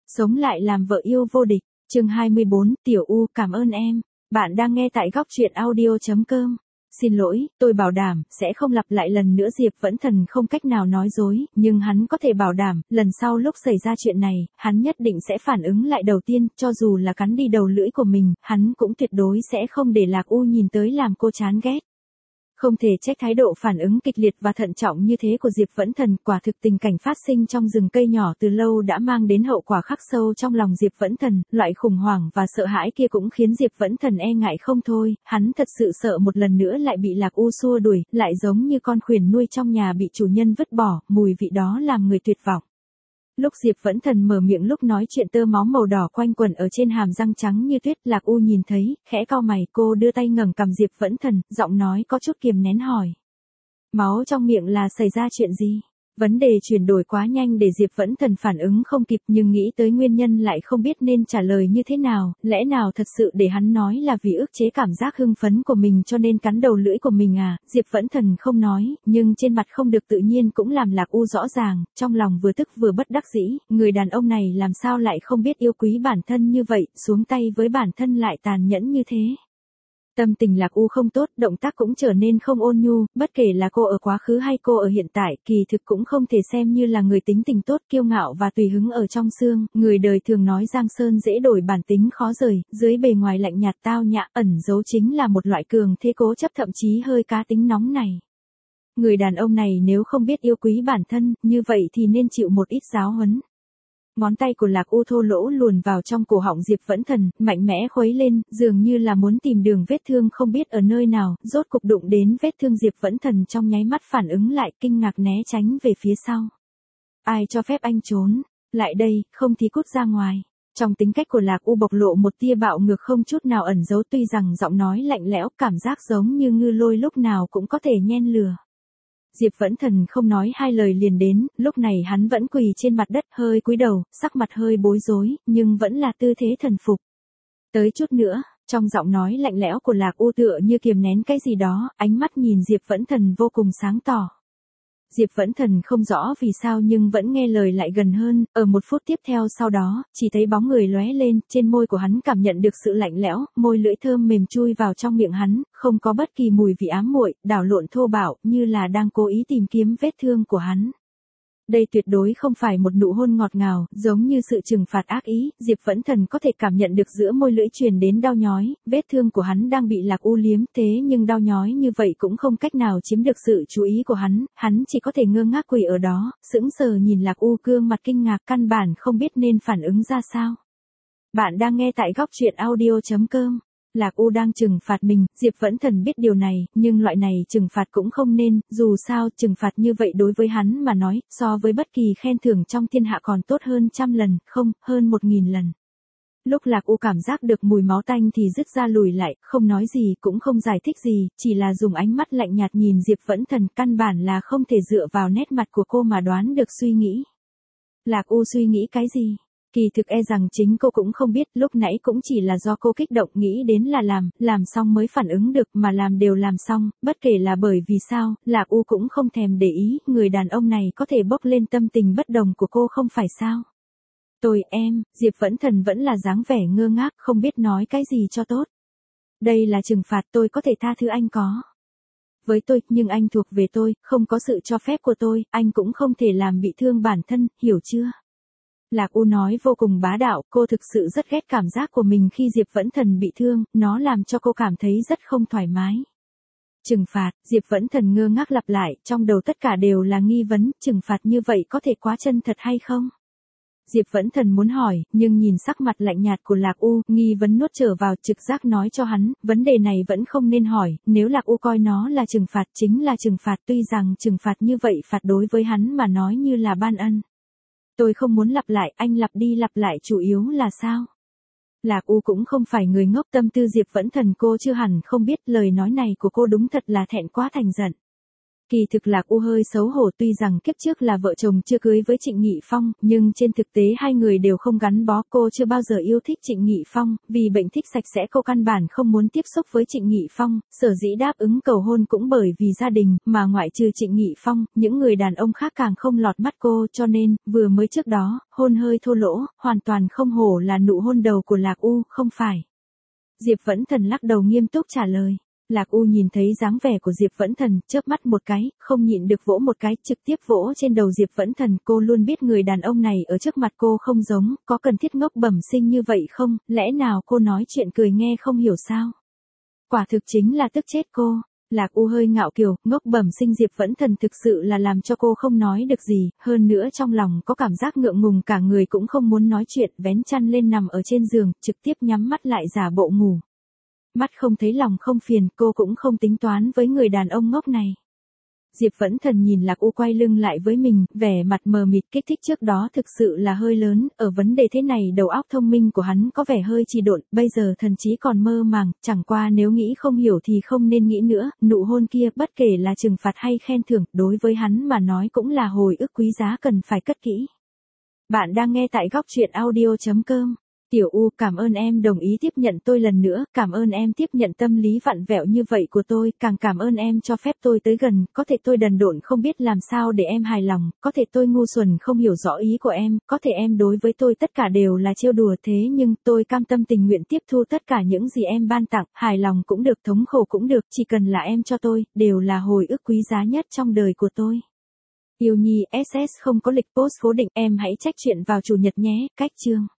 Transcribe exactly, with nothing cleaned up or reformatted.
Sống lại làm vợ yêu vô địch. Chương hai mươi bốn, Tiểu U, cảm ơn em. Bạn đang nghe tại góc truyện audio chấm com. Xin lỗi, tôi bảo đảm, sẽ không lặp lại lần nữa. Diệp Vẫn Thần không cách nào nói dối, nhưng hắn có thể bảo đảm, lần sau lúc xảy ra chuyện này, hắn nhất định sẽ phản ứng lại đầu tiên, cho dù là cắn đi đầu lưỡi của mình, hắn cũng tuyệt đối sẽ không để Lạc U nhìn tới làm cô chán ghét. Không thể trách thái độ phản ứng kịch liệt và thận trọng như thế của Diệp Vẫn Thần, quả thực tình cảnh phát sinh trong rừng cây nhỏ từ lâu đã mang đến hậu quả khắc sâu trong lòng Diệp Vẫn Thần, loại khủng hoảng và sợ hãi kia cũng khiến Diệp Vẫn Thần e ngại không thôi, hắn thật sự sợ một lần nữa lại bị Lạc U xua đuổi, lại giống như con khuyển nuôi trong nhà bị chủ nhân vứt bỏ, mùi vị đó làm người tuyệt vọng. Lúc Diệp Vẫn Thần mở miệng lúc nói chuyện tơ máu màu đỏ quanh quẩn ở trên hàm răng trắng như tuyết. Lạc U nhìn thấy, khẽ cau mày, cô đưa tay ngẩng cằm Diệp Vẫn Thần, giọng nói có chút kiềm nén hỏi. Máu trong miệng là xảy ra chuyện gì? Vấn đề chuyển đổi quá nhanh để Diệp Vẫn Thần phản ứng không kịp, nhưng nghĩ tới nguyên nhân lại không biết nên trả lời như thế nào, lẽ nào thật sự để hắn nói là vì ức chế cảm giác hưng phấn của mình cho nên cắn đầu lưỡi của mình à? Diệp Vẫn Thần không nói, nhưng trên mặt không được tự nhiên cũng làm Lạc U rõ ràng, trong lòng vừa tức vừa bất đắc dĩ, người đàn ông này làm sao lại không biết yêu quý bản thân như vậy, xuống tay với bản thân lại tàn nhẫn như thế. Tâm tình Lạc U không tốt, động tác cũng trở nên không ôn nhu, bất kể là cô ở quá khứ hay cô ở hiện tại, kỳ thực cũng không thể xem như là người tính tình tốt, kiêu ngạo và tùy hứng ở trong xương, người đời thường nói giang sơn dễ đổi bản tính khó rời, dưới bề ngoài lạnh nhạt tao nhã, ẩn giấu chính là một loại cường thế cố chấp thậm chí hơi cá tính nóng này. Người đàn ông này nếu không biết yêu quý bản thân, như vậy thì nên chịu một ít giáo huấn. Ngón tay của Lạc U thô lỗ luồn vào trong cổ họng Diệp Vẫn Thần, mạnh mẽ khuấy lên, dường như là muốn tìm đường vết thương không biết ở nơi nào, rốt cục đụng đến vết thương. Diệp Vẫn Thần trong nháy mắt phản ứng lại, kinh ngạc né tránh về phía sau. Ai cho phép anh trốn? Lại đây, không thì cút ra ngoài. Trong tính cách của Lạc U bộc lộ một tia bạo ngược không chút nào ẩn giấu, tuy rằng giọng nói lạnh lẽo, cảm giác giống như ngư lôi lúc nào cũng có thể nhen lửa. Diệp Vẫn Thần không nói hai lời liền đến, lúc này hắn vẫn quỳ trên mặt đất, hơi cúi đầu, sắc mặt hơi bối rối, nhưng vẫn là tư thế thần phục. Tới chút nữa, trong giọng nói lạnh lẽo của Lạc U tựa như kiềm nén cái gì đó, ánh mắt nhìn Diệp Vẫn Thần vô cùng sáng tỏ. Diệp Vẫn Thần không rõ vì sao nhưng vẫn nghe lời lại gần hơn, ở một phút tiếp theo sau đó, chỉ thấy bóng người lóe lên, trên môi của hắn cảm nhận được sự lạnh lẽo, môi lưỡi thơm mềm chui vào trong miệng hắn, không có bất kỳ mùi vị ám muội, đảo lộn thô bạo, như là đang cố ý tìm kiếm vết thương của hắn. Đây tuyệt đối không phải một nụ hôn ngọt ngào, giống như sự trừng phạt ác ý, Diệp Vẫn Thần có thể cảm nhận được giữa môi lưỡi truyền đến đau nhói, vết thương của hắn đang bị Lạc U liếm, thế nhưng đau nhói như vậy cũng không cách nào chiếm được sự chú ý của hắn, hắn chỉ có thể ngơ ngác quỳ ở đó, sững sờ nhìn Lạc U, gương mặt kinh ngạc, căn bản không biết nên phản ứng ra sao. Bạn đang nghe tại góc truyện audio chấm com. Lạc U đang trừng phạt mình, Diệp Vẫn Thần biết điều này, nhưng loại này trừng phạt cũng không nên, dù sao trừng phạt như vậy đối với hắn mà nói, so với bất kỳ khen thưởng trong thiên hạ còn tốt hơn trăm lần, không, hơn một nghìn lần. Lúc Lạc U cảm giác được mùi máu tanh thì dứt ra lùi lại, không nói gì, cũng không giải thích gì, chỉ là dùng ánh mắt lạnh nhạt nhìn Diệp Vẫn Thần, căn bản là không thể dựa vào nét mặt của cô mà đoán được suy nghĩ. Lạc U suy nghĩ cái gì? Kỳ thực e rằng chính cô cũng không biết, lúc nãy cũng chỉ là do cô kích động nghĩ đến là làm, làm xong mới phản ứng được, mà làm đều làm xong, bất kể là bởi vì sao, Lạc U cũng không thèm để ý, người đàn ông này có thể bốc lên tâm tình bất đồng của cô không phải sao. Tôi, em, Diệp Vẫn Thần vẫn là dáng vẻ ngơ ngác, không biết nói cái gì cho tốt. Đây là trừng phạt, tôi có thể tha thứ anh có. Với tôi, nhưng anh thuộc về tôi, không có sự cho phép của tôi, anh cũng không thể làm bị thương bản thân, hiểu chưa? Lạc U nói vô cùng bá đạo, cô thực sự rất ghét cảm giác của mình khi Diệp Vẫn Thần bị thương, nó làm cho cô cảm thấy rất không thoải mái. Trừng phạt, Diệp Vẫn Thần ngơ ngác lặp lại, trong đầu tất cả đều là nghi vấn, trừng phạt như vậy có thể quá chân thật hay không? Diệp Vẫn Thần muốn hỏi, nhưng nhìn sắc mặt lạnh nhạt của Lạc U, nghi vấn nuốt trở vào, trực giác nói cho hắn, vấn đề này vẫn không nên hỏi, nếu Lạc U coi nó là trừng phạt chính là trừng phạt, tuy rằng trừng phạt như vậy phạt đối với hắn mà nói như là ban ân. Tôi không muốn lặp lại, anh lặp đi lặp lại chủ yếu là sao? Lạc U cũng không phải người ngốc, tâm tư Diệp Vẫn Thần cô chưa hẳn không biết, lời nói này của cô đúng thật là thẹn quá thành giận. Kỳ thực Lạc U hơi xấu hổ, tuy rằng kiếp trước là vợ chồng chưa cưới với Trịnh Nghị Phong, nhưng trên thực tế hai người đều không gắn bó. Cô chưa bao giờ yêu thích Trịnh Nghị Phong, vì bệnh thích sạch sẽ cô căn bản không muốn tiếp xúc với Trịnh Nghị Phong, sở dĩ đáp ứng cầu hôn cũng bởi vì gia đình, mà ngoại trừ Trịnh Nghị Phong, những người đàn ông khác càng không lọt mắt cô, cho nên, vừa mới trước đó, hôn hơi thô lỗ, hoàn toàn không hổ là nụ hôn đầu của Lạc U, không phải. Diệp Vẫn Thần lắc đầu nghiêm túc trả lời. Lạc U nhìn thấy dáng vẻ của Diệp Vẫn Thần, chớp mắt một cái, không nhịn được vỗ một cái, trực tiếp vỗ trên đầu Diệp Vẫn Thần. Cô luôn biết người đàn ông này ở trước mặt cô không giống, có cần thiết ngốc bẩm sinh như vậy không, lẽ nào cô nói chuyện cười nghe không hiểu sao? Quả thực chính là tức chết cô. Lạc U hơi ngạo kiều, ngốc bẩm sinh Diệp Vẫn Thần thực sự là làm cho cô không nói được gì, hơn nữa trong lòng có cảm giác ngượng ngùng, cả người cũng không muốn nói chuyện, vén chăn lên nằm ở trên giường, trực tiếp nhắm mắt lại giả bộ ngủ. Mắt không thấy lòng không phiền, cô cũng không tính toán với người đàn ông ngốc này. Diệp Vẫn Thần nhìn Lạc U quay lưng lại với mình, vẻ mặt mờ mịt, kích thích trước đó thực sự là hơi lớn, ở vấn đề thế này đầu óc thông minh của hắn có vẻ hơi trì độn, bây giờ thần trí còn mơ màng, chẳng qua nếu nghĩ không hiểu thì không nên nghĩ nữa, nụ hôn kia bất kể là trừng phạt hay khen thưởng, đối với hắn mà nói cũng là hồi ức quý giá cần phải cất kỹ. Bạn đang nghe tại góc truyện audio chấm com. Tiểu U, cảm ơn em đồng ý tiếp nhận tôi lần nữa, cảm ơn em tiếp nhận tâm lý vặn vẹo như vậy của tôi, càng cảm ơn em cho phép tôi tới gần, có thể tôi đần độn không biết làm sao để em hài lòng, có thể tôi ngu xuẩn không hiểu rõ ý của em, có thể em đối với tôi tất cả đều là trêu đùa, thế nhưng tôi cam tâm tình nguyện tiếp thu tất cả những gì em ban tặng, hài lòng cũng được, thống khổ cũng được, chỉ cần là em cho tôi, đều là hồi ức quý giá nhất trong đời của tôi. Yêu Nhi ét ét không có lịch post cố định, em hãy check chuyện vào chủ nhật nhé, cách chương.